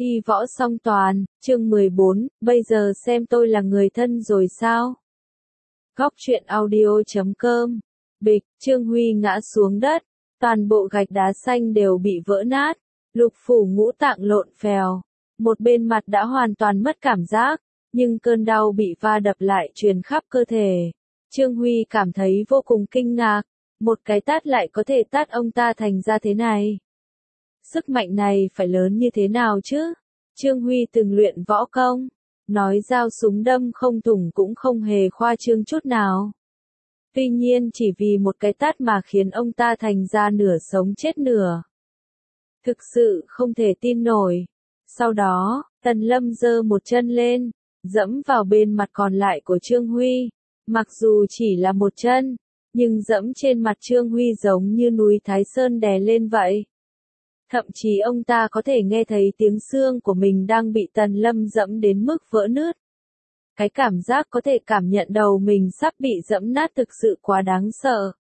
Y võ song toàn, chương 14, bây giờ xem tôi là người thân rồi sao? Góc truyện audio.com. Bịch, Trương Huy ngã xuống đất, toàn bộ gạch đá xanh đều bị vỡ nát, lục phủ ngũ tạng lộn phèo, một bên mặt đã hoàn toàn mất cảm giác, nhưng cơn đau bị va đập lại truyền khắp cơ thể. Trương Huy cảm thấy vô cùng kinh ngạc, một cái tát lại có thể tát ông ta thành ra thế này. Sức mạnh này phải lớn như thế nào chứ? Trương Huy từng luyện võ công, nói dao súng đâm không thủng cũng không hề khoa trương chút nào. Tuy nhiên chỉ vì một cái tát mà khiến ông ta thành ra nửa sống chết nửa. Thực sự không thể tin nổi. Sau đó, Tần Lâm giơ một chân lên, dẫm vào bên mặt còn lại của Trương Huy. Mặc dù chỉ là một chân, nhưng dẫm trên mặt Trương Huy giống như núi Thái Sơn đè lên vậy. Thậm chí ông ta có thể nghe thấy tiếng xương của mình đang bị Tần Lâm dẫm đến mức vỡ nứt. Cái cảm giác có thể cảm nhận đầu mình sắp bị dẫm nát thực sự quá đáng sợ.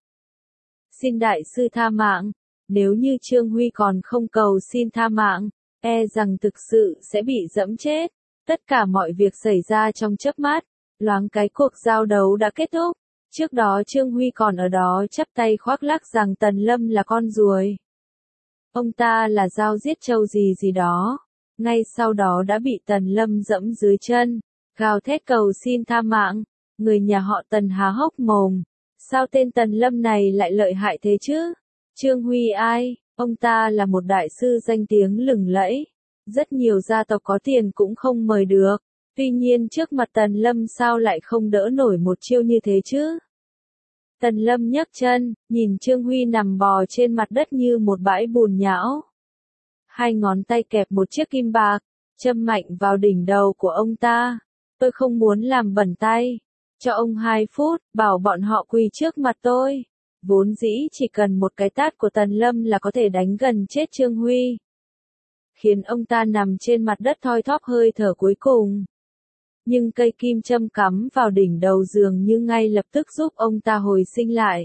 Xin đại sư tha mạng, nếu như Trương Huy còn không cầu xin tha mạng, e rằng thực sự sẽ bị dẫm chết. Tất cả mọi việc xảy ra trong chớp mắt, loáng cái cuộc giao đấu đã kết thúc. Trước đó Trương Huy còn ở đó chắp tay khoác lác rằng Tần Lâm là con ruồi. Ông ta là dao giết trâu gì đó. Ngay sau đó đã bị Tần Lâm dẫm dưới chân, gào thét cầu xin tha mạng. Người nhà họ Tần há hốc mồm. Sao tên Tần Lâm này lại lợi hại thế chứ? Trương Huy ai? Ông ta là một đại sư danh tiếng lừng lẫy. Rất nhiều gia tộc có tiền cũng không mời được. Tuy nhiên trước mặt Tần Lâm sao lại không đỡ nổi một chiêu như thế chứ? Tần Lâm nhấc chân, nhìn Trương Huy nằm bò trên mặt đất như một bãi bùn nhão. Hai ngón tay kẹp một chiếc kim bạc, châm mạnh vào đỉnh đầu của ông ta. Tôi không muốn làm bẩn tay. Cho ông 2 phút, bảo bọn họ quỳ trước mặt tôi. Vốn dĩ chỉ cần một cái tát của Tần Lâm là có thể đánh gần chết Trương Huy. Khiến ông ta nằm trên mặt đất thoi thóp hơi thở cuối cùng. Nhưng cây kim châm cắm vào đỉnh đầu dường như ngay lập tức giúp ông ta hồi sinh lại.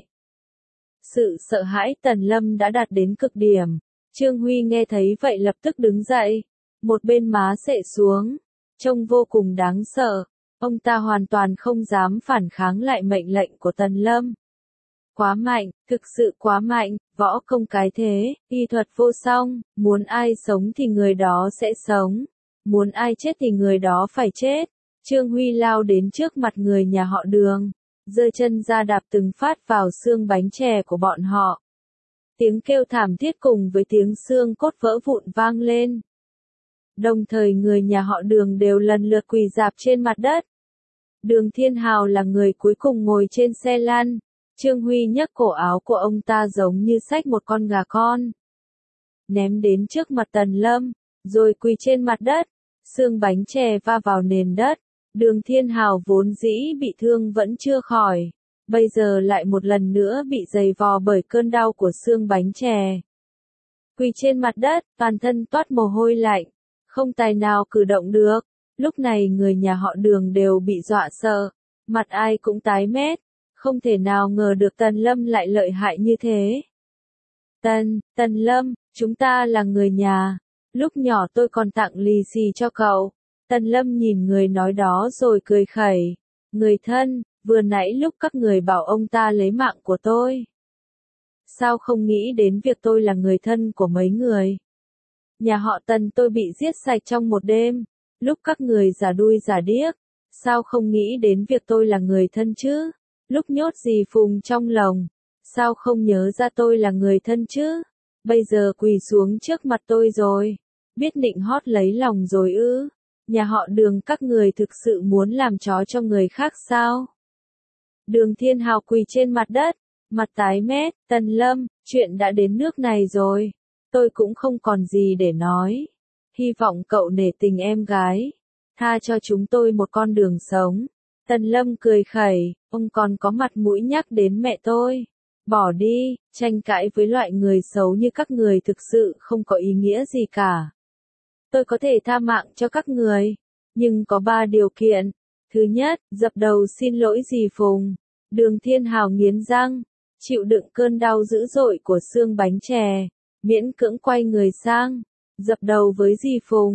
Sự sợ hãi Tần Lâm đã đạt đến cực điểm. Trương Huy nghe thấy vậy lập tức đứng dậy. Một bên má xệ xuống. Trông vô cùng đáng sợ. Ông ta hoàn toàn không dám phản kháng lại mệnh lệnh của Tần Lâm. Quá mạnh, thực sự quá mạnh, võ công cái thế, y thuật vô song, muốn ai sống thì người đó sẽ sống. Muốn ai chết thì người đó phải chết. Trương Huy lao đến trước mặt người nhà họ Đường, giơ chân ra đạp từng phát vào xương bánh chè của bọn họ. Tiếng kêu thảm thiết cùng với tiếng xương cốt vỡ vụn vang lên. Đồng thời người nhà họ Đường đều lần lượt quỳ rạp trên mặt đất. Đường Thiên Hào là người cuối cùng ngồi trên xe lăn. Trương Huy nhấc cổ áo của ông ta giống như xách một con gà con. Ném đến trước mặt Tần Lâm, rồi quỳ trên mặt đất. Xương bánh chè va vào nền đất. Đường Thiên Hào vốn dĩ bị thương vẫn chưa khỏi. Bây giờ lại một lần nữa bị giày vò bởi cơn đau của xương bánh chè. Quỳ trên mặt đất, toàn thân toát mồ hôi lạnh. Không tài nào cử động được. Lúc này người nhà họ Đường đều bị dọa sợ. Mặt ai cũng tái mét. Không thể nào ngờ được Tần Lâm lại lợi hại như thế. Tần Lâm, chúng ta là người nhà. Lúc nhỏ tôi còn tặng lì xì cho cậu. Tần Lâm nhìn người nói đó rồi cười khẩy. Người thân, vừa nãy lúc các người bảo ông ta lấy mạng của tôi. Sao không nghĩ đến việc tôi là người thân của mấy người? Nhà họ Tần tôi bị giết sạch trong một đêm. Lúc các người giả đuôi giả điếc. Sao không nghĩ đến việc tôi là người thân chứ? Lúc nhốt dì Phùng trong lồng. Sao không nhớ ra tôi là người thân chứ? Bây giờ quỳ xuống trước mặt tôi rồi. Biết nịnh hót lấy lòng rồi ư? Nhà họ Đường các người thực sự muốn làm chó cho người khác sao? Đường Thiên Hào quỳ trên mặt đất, mặt tái mét. Tần Lâm, chuyện đã đến nước này rồi. Tôi cũng không còn gì để nói. Hy vọng cậu nể tình em gái. Tha cho chúng tôi một con đường sống. Tần Lâm cười khẩy, ông còn có mặt mũi nhắc đến mẹ tôi. Bỏ đi, tranh cãi với loại người xấu như các người thực sự không có ý nghĩa gì cả. Tôi có thể tha mạng cho các người, nhưng có 3 điều kiện. Thứ nhất, dập đầu xin lỗi dì Phùng. Đường Thiên Hào nghiến răng, chịu đựng cơn đau dữ dội của xương bánh chè, miễn cưỡng quay người sang, dập đầu với dì Phùng.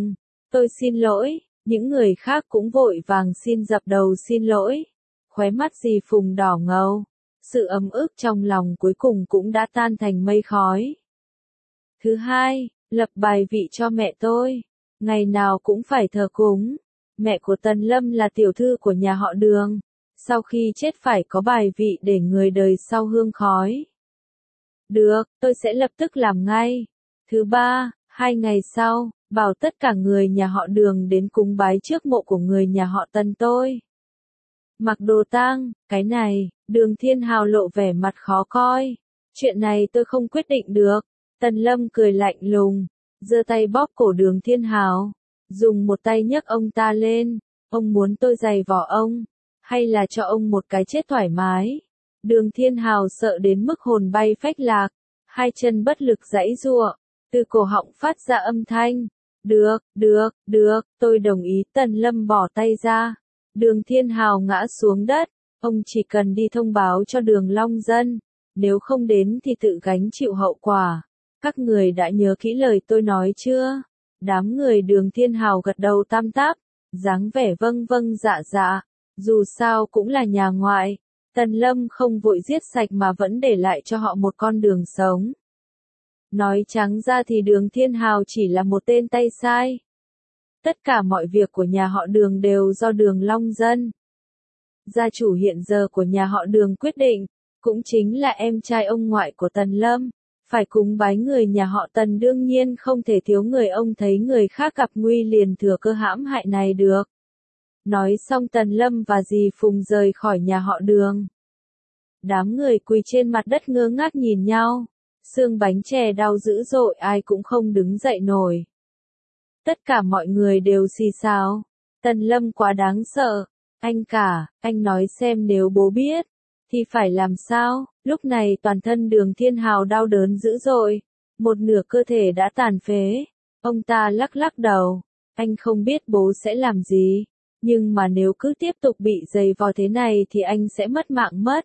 Tôi xin lỗi, những người khác cũng vội vàng xin dập đầu xin lỗi. Khóe mắt dì Phùng đỏ ngầu, sự ấm ức trong lòng cuối cùng cũng đã tan thành mây khói. Thứ hai, lập bài vị cho mẹ tôi, ngày nào cũng phải thờ cúng. Mẹ của Tần Lâm là tiểu thư của nhà họ Đường, sau khi chết phải có bài vị để người đời sau hương khói. Được, tôi sẽ lập tức làm ngay. Thứ ba, 2 ngày sau, bảo tất cả người nhà họ Đường đến cúng bái trước mộ của người nhà họ Tần tôi. Mặc đồ tang, cái này, Đường Thiên Hào lộ vẻ mặt khó coi. Chuyện này tôi không quyết định được. Tần Lâm cười lạnh lùng, giơ tay bóp cổ Đường Thiên Hào, dùng một tay nhấc ông ta lên. Ông muốn tôi giày vò ông, hay là cho ông một cái chết thoải mái? Đường Thiên Hào sợ đến mức hồn bay phách lạc, hai chân bất lực giãy giụa, từ cổ họng phát ra âm thanh. Được, tôi đồng ý. Tần Lâm bỏ tay ra. Đường Thiên Hào ngã xuống đất, ông chỉ cần đi thông báo cho Đường Long Dân, nếu không đến thì tự gánh chịu hậu quả. Các người đã nhớ kỹ lời tôi nói chưa? Đám người Đường Thiên Hào gật đầu tam táp, dáng vẻ vâng vâng dạ dạ, dù sao cũng là nhà ngoại. Tần Lâm không vội giết sạch mà vẫn để lại cho họ một con đường sống. Nói trắng ra thì Đường Thiên Hào chỉ là một tên tay sai. Tất cả mọi việc của nhà họ Đường đều do Đường Long Dân, gia chủ hiện giờ của nhà họ Đường quyết định, cũng chính là em trai ông ngoại của Tần Lâm. Phải cúng bái người nhà họ Tần đương nhiên không thể thiếu người ông thấy người khác gặp nguy liền thừa cơ hãm hại này được. Nói xong Tần Lâm và dì Phùng rời khỏi nhà họ Đường. Đám người quỳ trên mặt đất ngơ ngác nhìn nhau, xương bánh chè đau dữ dội ai cũng không đứng dậy nổi. Tất cả mọi người đều xì xào, Tần Lâm quá đáng sợ, anh cả, anh nói xem nếu bố biết, thì phải làm sao? Lúc này toàn thân Đường Thiên Hào đau đớn dữ dội, một nửa cơ thể đã tàn phế. Ông ta lắc lắc đầu, anh không biết bố sẽ làm gì, nhưng mà nếu cứ tiếp tục bị giày vò thế này thì anh sẽ mất mạng mất.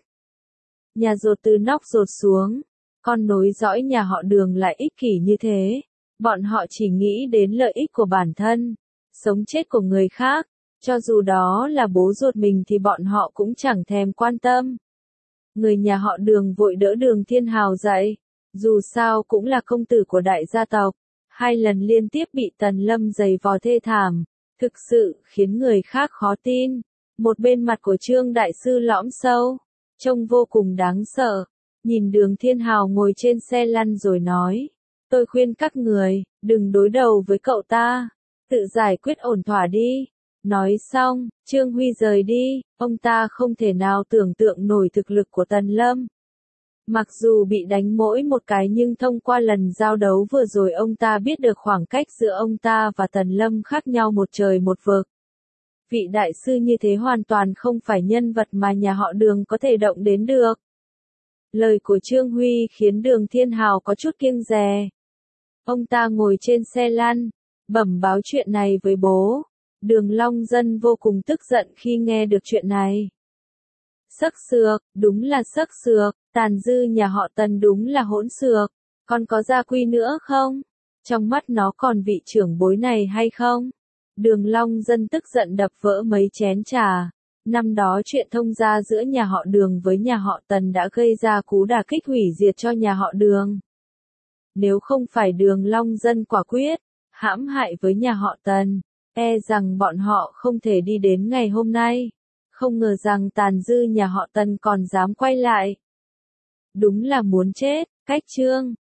Nhà dột từ nóc dột xuống, con nối dõi nhà họ Đường lại ích kỷ như thế. Bọn họ chỉ nghĩ đến lợi ích của bản thân, sống chết của người khác, cho dù đó là bố ruột mình thì bọn họ cũng chẳng thèm quan tâm. Người nhà họ Đường vội đỡ Đường Thiên Hào dậy, dù sao cũng là công tử của đại gia tộc, 2 lần liên tiếp bị Tần Lâm giày vò thê thảm, thực sự khiến người khác khó tin. Một bên mặt của Trương đại sư lõm sâu, trông vô cùng đáng sợ, nhìn Đường Thiên Hào ngồi trên xe lăn rồi nói, tôi khuyên các người, đừng đối đầu với cậu ta, tự giải quyết ổn thỏa đi. Nói xong, Trương Huy rời đi, ông ta không thể nào tưởng tượng nổi thực lực của Tần Lâm. Mặc dù bị đánh mỗi một cái nhưng thông qua lần giao đấu vừa rồi ông ta biết được khoảng cách giữa ông ta và Tần Lâm khác nhau một trời một vực. Vị đại sư như thế hoàn toàn không phải nhân vật mà nhà họ Đường có thể động đến được. Lời của Trương Huy khiến Đường Thiên Hào có chút kiêng dè. Ông ta ngồi trên xe lăn, bẩm báo chuyện này với bố. Đường Long Dân vô cùng tức giận khi nghe được chuyện này. Xức xược, đúng là xức xược, tàn dư nhà họ Tần đúng là hỗn xược, còn có gia quy nữa không? Trong mắt nó còn vị trưởng bối này hay không? Đường Long Dân tức giận đập vỡ mấy chén trà. Năm đó chuyện thông gia giữa nhà họ Đường với nhà họ Tần đã gây ra cú đả kích hủy diệt cho nhà họ Đường. Nếu không phải Đường Long Dân quả quyết, hãm hại với nhà họ Tần, e rằng bọn họ không thể đi đến ngày hôm nay. Không ngờ rằng tàn dư nhà họ Tần còn dám quay lại. Đúng là muốn chết, cách Trương.